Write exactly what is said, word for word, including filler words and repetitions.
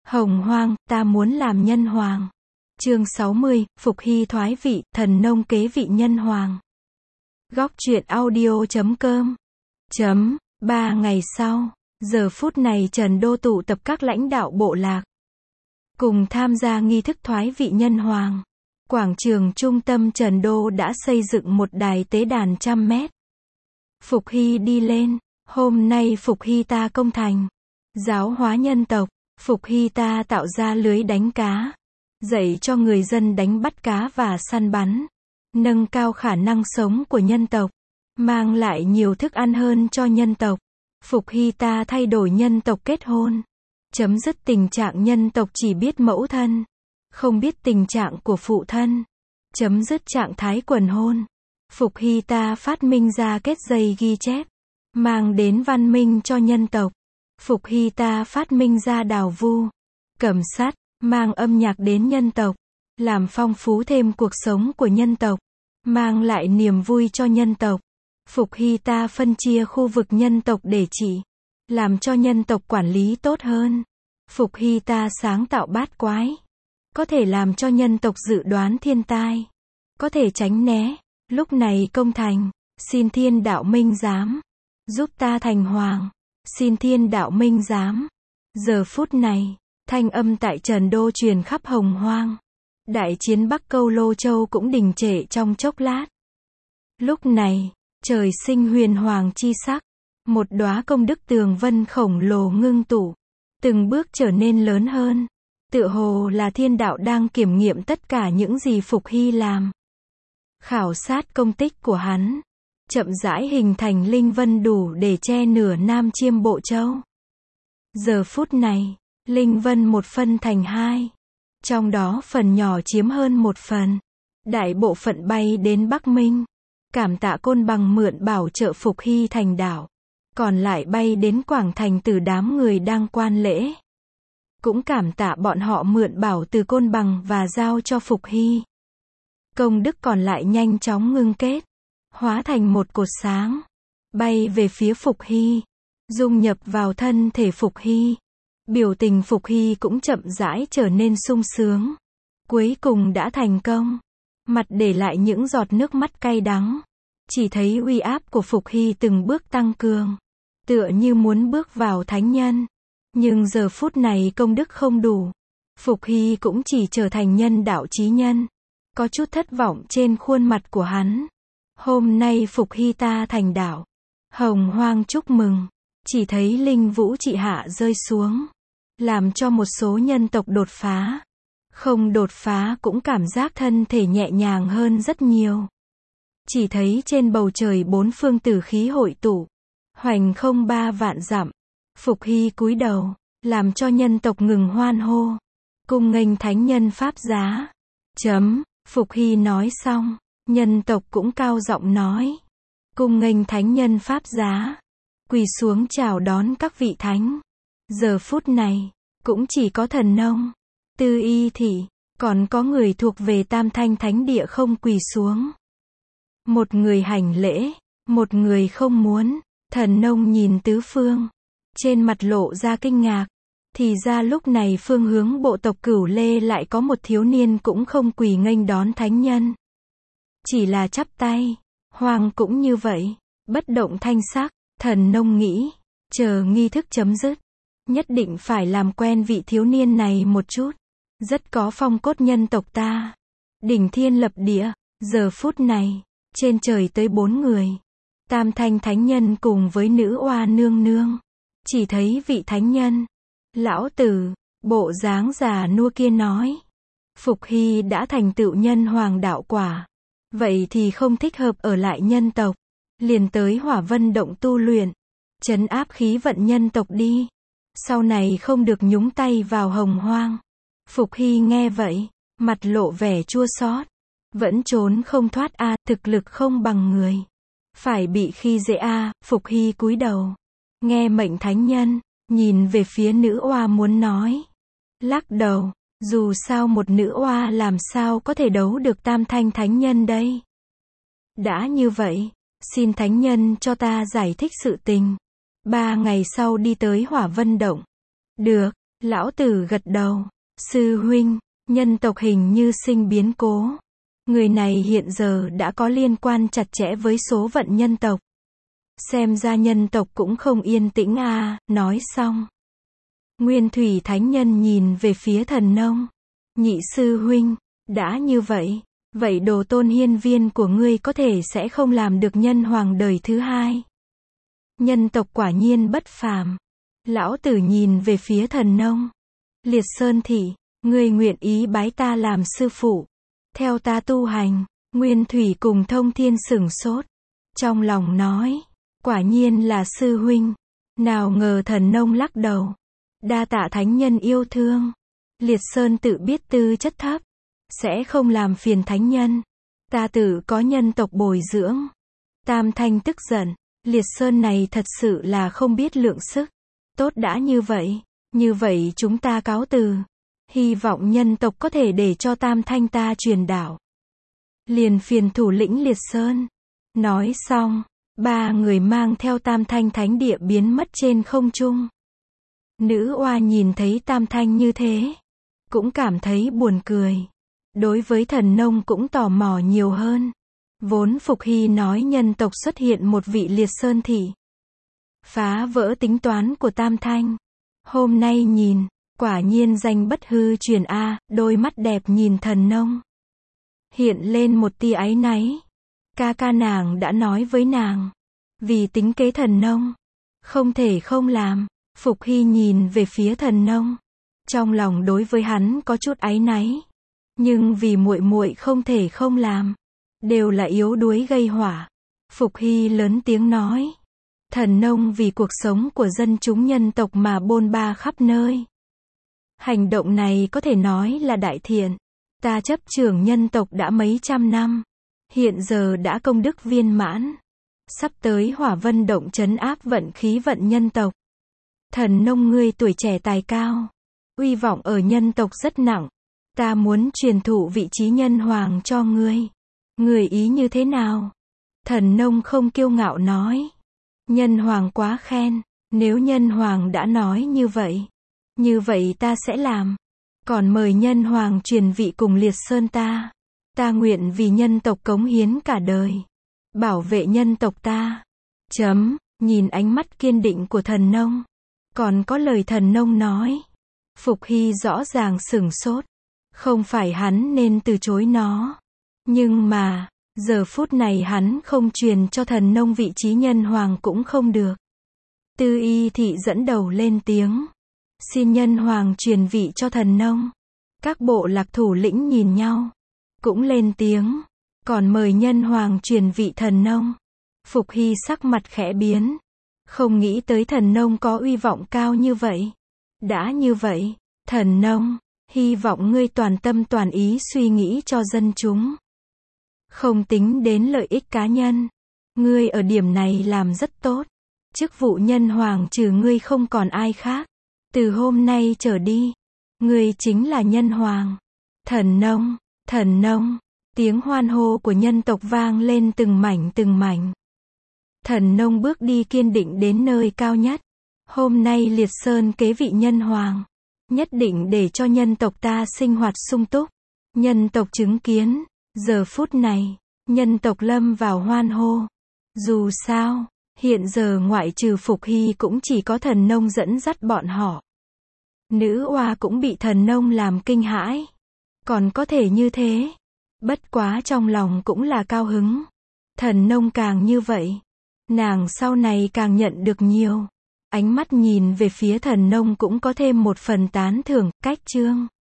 Hồng Hoang, ta muốn làm nhân hoàng. Chương sáu mươi, Phục Hy thoái vị, thần nông kế vị nhân hoàng. Góc truyện audio chấm com. Chấm, ba ngày sau, giờ phút này Trần Đô tụ tập các lãnh đạo bộ lạc, cùng tham gia nghi thức thoái vị nhân hoàng. Quảng trường trung tâm Trần Đô đã xây dựng một đài tế đàn trăm mét. Phục Hy đi lên, hôm nay Phục Hy ta công thành, giáo hóa nhân tộc. Phục Hy ta tạo ra lưới đánh cá, dạy cho người dân đánh bắt cá và săn bắn, nâng cao khả năng sống của nhân tộc, mang lại nhiều thức ăn hơn cho nhân tộc. Phục Hy ta thay đổi nhân tộc kết hôn, chấm dứt tình trạng nhân tộc chỉ biết mẫu thân, không biết tình trạng của phụ thân, chấm dứt trạng thái quần hôn. Phục Hy ta phát minh ra kết dây ghi chép, mang đến văn minh cho nhân tộc. Phục Hy ta phát minh ra đào vu, cầm sắt, mang âm nhạc đến nhân tộc, làm phong phú thêm cuộc sống của nhân tộc, mang lại niềm vui cho nhân tộc. Phục Hy ta phân chia khu vực nhân tộc để trị, làm cho nhân tộc quản lý tốt hơn. Phục Hy ta sáng tạo bát quái, có thể làm cho nhân tộc dự đoán thiên tai, có thể tránh né. Lúc này công thành, xin thiên đạo minh giám, giúp ta thành hoàng. Xin thiên đạo minh giám. Giờ phút này, thanh âm tại Trần Đô truyền khắp Hồng Hoang. Đại chiến Bắc Câu Lô Châu cũng đình trệ trong chốc lát. Lúc này, trời sinh huyền hoàng chi sắc, một đóa công đức tường vân khổng lồ ngưng tụ, từng bước trở nên lớn hơn. Tựa hồ là thiên đạo đang kiểm nghiệm tất cả những gì Phục Hy làm, khảo sát công tích của hắn. Chậm rãi hình thành linh vân đủ để che nửa Nam Chiêm Bộ Châu. Giờ phút này, linh vân một phân thành hai, trong đó phần nhỏ chiếm hơn một phần. Đại bộ phận bay đến Bắc Minh, cảm tạ Côn Bằng mượn bảo trợ Phục Hy thành đảo, còn lại bay đến Quảng Thành từ đám người đang quan lễ. Cũng cảm tạ bọn họ mượn bảo từ Côn Bằng và giao cho Phục Hy. Công đức còn lại nhanh chóng ngưng kết, hóa thành một cột sáng, bay về phía Phục Hy, dung nhập vào thân thể Phục Hy. Biểu tình Phục Hy cũng chậm rãi trở nên sung sướng. Cuối cùng đã thành công. Mặt để lại những giọt nước mắt cay đắng. Chỉ thấy uy áp của Phục Hy từng bước tăng cường, tựa như muốn bước vào thánh nhân. Nhưng giờ phút này công đức không đủ, Phục Hy cũng chỉ trở thành nhân đạo chí nhân. Có chút thất vọng trên khuôn mặt của hắn. Hôm nay Phục Hy ta thành đạo, Hồng Hoang chúc mừng. Chỉ thấy linh vũ trị hạ rơi xuống, làm cho một số nhân tộc đột phá. Không đột phá cũng cảm giác thân thể nhẹ nhàng hơn rất nhiều. Chỉ thấy trên bầu trời bốn phương tử khí hội tụ, hoành không ba vạn dặm. Phục Hy cúi đầu, làm cho nhân tộc ngừng hoan hô, cung nghênh thánh nhân pháp giá. Chấm, Phục Hy nói xong, nhân tộc cũng cao giọng nói, cung nghênh thánh nhân pháp giá, quỳ xuống chào đón các vị thánh. Giờ phút này, cũng chỉ có thần nông, tư y thị, còn có người thuộc về Tam Thanh Thánh Địa không quỳ xuống. Một người hành lễ, một người không muốn. Thần nông nhìn tứ phương, trên mặt lộ ra kinh ngạc. Thì ra lúc này phương hướng bộ tộc Cửu Lê lại có một thiếu niên cũng không quỳ nghênh đón thánh nhân, chỉ là chắp tay. Hoàng cũng như vậy, bất động thanh sắc. Thần nông nghĩ, chờ nghi thức chấm dứt, nhất định phải làm quen vị thiếu niên này một chút. Rất có phong cốt nhân tộc ta. Đỉnh thiên lập địa. Giờ phút này, trên trời tới bốn người, Tam Thanh Thánh Nhân cùng với nữ oa nương nương. Chỉ thấy vị thánh nhân, lão tử, bộ dáng già nua kia nói, Phục Hy đã thành tựu nhân hoàng đạo quả, vậy thì không thích hợp ở lại nhân tộc, liền tới Hỏa Vân Động tu luyện, trấn áp khí vận nhân tộc đi, sau này không được nhúng tay vào Hồng Hoang. Phục Hy nghe vậy, mặt lộ vẻ chua xót, vẫn trốn không thoát a, à, thực lực không bằng người, phải bị khi dễ a. À. Phục Hy cúi đầu, nghe mệnh thánh nhân, nhìn về phía nữ oa muốn nói, lắc đầu, dù sao một nữ oa làm sao có thể đấu được Tam Thanh Thánh Nhân đây. Đã như vậy, xin thánh nhân cho ta giải thích sự tình. Ba ngày sau đi tới Hỏa Vân Động. Được, Lão tử gật đầu. Sư huynh, nhân tộc hình như sinh biến cố. Người này hiện giờ đã có liên quan chặt chẽ với số phận nhân tộc. Xem ra nhân tộc cũng không yên tĩnh a. À. Nói xong, Nguyên Thủy Thánh Nhân nhìn về phía Thần Nông. Nhị sư huynh, đã như vậy, vậy đồ tôn hiên viên của ngươi có thể sẽ không làm được nhân hoàng đời thứ hai. Nhân tộc quả nhiên bất phàm. Lão tử nhìn về phía Thần Nông. Liệt Sơn Thị, ngươi nguyện ý bái ta làm sư phụ, theo ta tu hành. Nguyên Thủy cùng Thông Thiên sửng sốt, trong lòng nói, quả nhiên là sư huynh. Nào ngờ Thần Nông lắc đầu. Đa tạ thánh nhân yêu thương. Liệt Sơn tự biết tư chất thấp, sẽ không làm phiền thánh nhân. Ta tự có nhân tộc bồi dưỡng. Tam Thanh tức giận. Liệt Sơn này thật sự là không biết lượng sức. Tốt đã như vậy, như vậy chúng ta cáo từ. Hy vọng nhân tộc có thể để cho Tam Thanh ta truyền đạo. Liền phiền thủ lĩnh Liệt Sơn. Nói xong, ba người mang theo Tam Thanh thánh địa biến mất trên không trung. Nữ oa nhìn thấy Tam Thanh như thế, cũng cảm thấy buồn cười. Đối với Thần Nông cũng tò mò nhiều hơn. Vốn Phục Hy nói nhân tộc xuất hiện một vị Liệt Sơn Thị, phá vỡ tính toán của Tam Thanh. Hôm nay nhìn, quả nhiên danh bất hư truyền a. Đôi mắt đẹp nhìn Thần Nông, hiện lên một tia áy náy. Ca ca nàng đã nói với nàng, vì tính kế Thần Nông, không thể không làm. Phục Hy nhìn về phía Thần Nông, trong lòng đối với hắn có chút áy náy, nhưng vì muội muội không thể không làm, đều là yếu đuối gây họa. Phục Hy lớn tiếng nói, Thần Nông vì cuộc sống của dân chúng nhân tộc mà bôn ba khắp nơi. Hành động này có thể nói là đại thiện. Ta chấp trưởng nhân tộc đã mấy trăm năm, hiện giờ đã công đức viên mãn, sắp tới Hỏa Vân động trấn áp vận khí vận nhân tộc. Thần Nông ngươi tuổi trẻ tài cao, uy vọng ở nhân tộc rất nặng, ta muốn truyền thụ vị trí nhân hoàng cho ngươi. Ngươi ý như thế nào? Thần Nông không kiêu ngạo nói, nhân hoàng quá khen, nếu nhân hoàng đã nói như vậy, như vậy ta sẽ làm. Còn mời nhân hoàng truyền vị cùng Liệt Sơn ta. Ta nguyện vì nhân tộc cống hiến cả đời, bảo vệ nhân tộc ta. Chấm, nhìn ánh mắt kiên định của Thần Nông, còn có lời Thần Nông nói, Phục Hy rõ ràng sửng sốt. Không phải hắn nên từ chối nó, nhưng mà, giờ phút này hắn không truyền cho Thần Nông vị trí nhân hoàng cũng không được. Tư Y Thị dẫn đầu lên tiếng, xin nhân hoàng truyền vị cho Thần Nông. Các bộ lạc thủ lĩnh nhìn nhau, cũng lên tiếng, còn mời nhân hoàng truyền vị Thần Nông. Phục Hy sắc mặt khẽ biến, không nghĩ tới Thần Nông có uy vọng cao như vậy. Đã như vậy, Thần Nông, hy vọng ngươi toàn tâm toàn ý suy nghĩ cho dân chúng, không tính đến lợi ích cá nhân. Ngươi ở điểm này làm rất tốt. Chức vụ nhân hoàng trừ ngươi không còn ai khác. Từ hôm nay trở đi, ngươi chính là nhân hoàng. Thần Nông, Thần Nông, tiếng hoan hô của nhân tộc vang lên từng mảnh từng mảnh. Thần Nông bước đi kiên định đến nơi cao nhất. Hôm nay Liệt Sơn kế vị nhân hoàng, nhất định để cho nhân tộc ta sinh hoạt sung túc. Nhân tộc chứng kiến, giờ phút này, nhân tộc lâm vào hoan hô. Dù sao, hiện giờ ngoại trừ Phục Hy cũng chỉ có Thần Nông dẫn dắt bọn họ. Nữ oa cũng bị Thần Nông làm kinh hãi. Còn có thể như thế. Bất quá trong lòng cũng là cao hứng. Thần Nông càng như vậy, nàng sau này càng nhận được nhiều. Ánh mắt nhìn về phía Thần Nông cũng có thêm một phần tán thưởng. Cách chương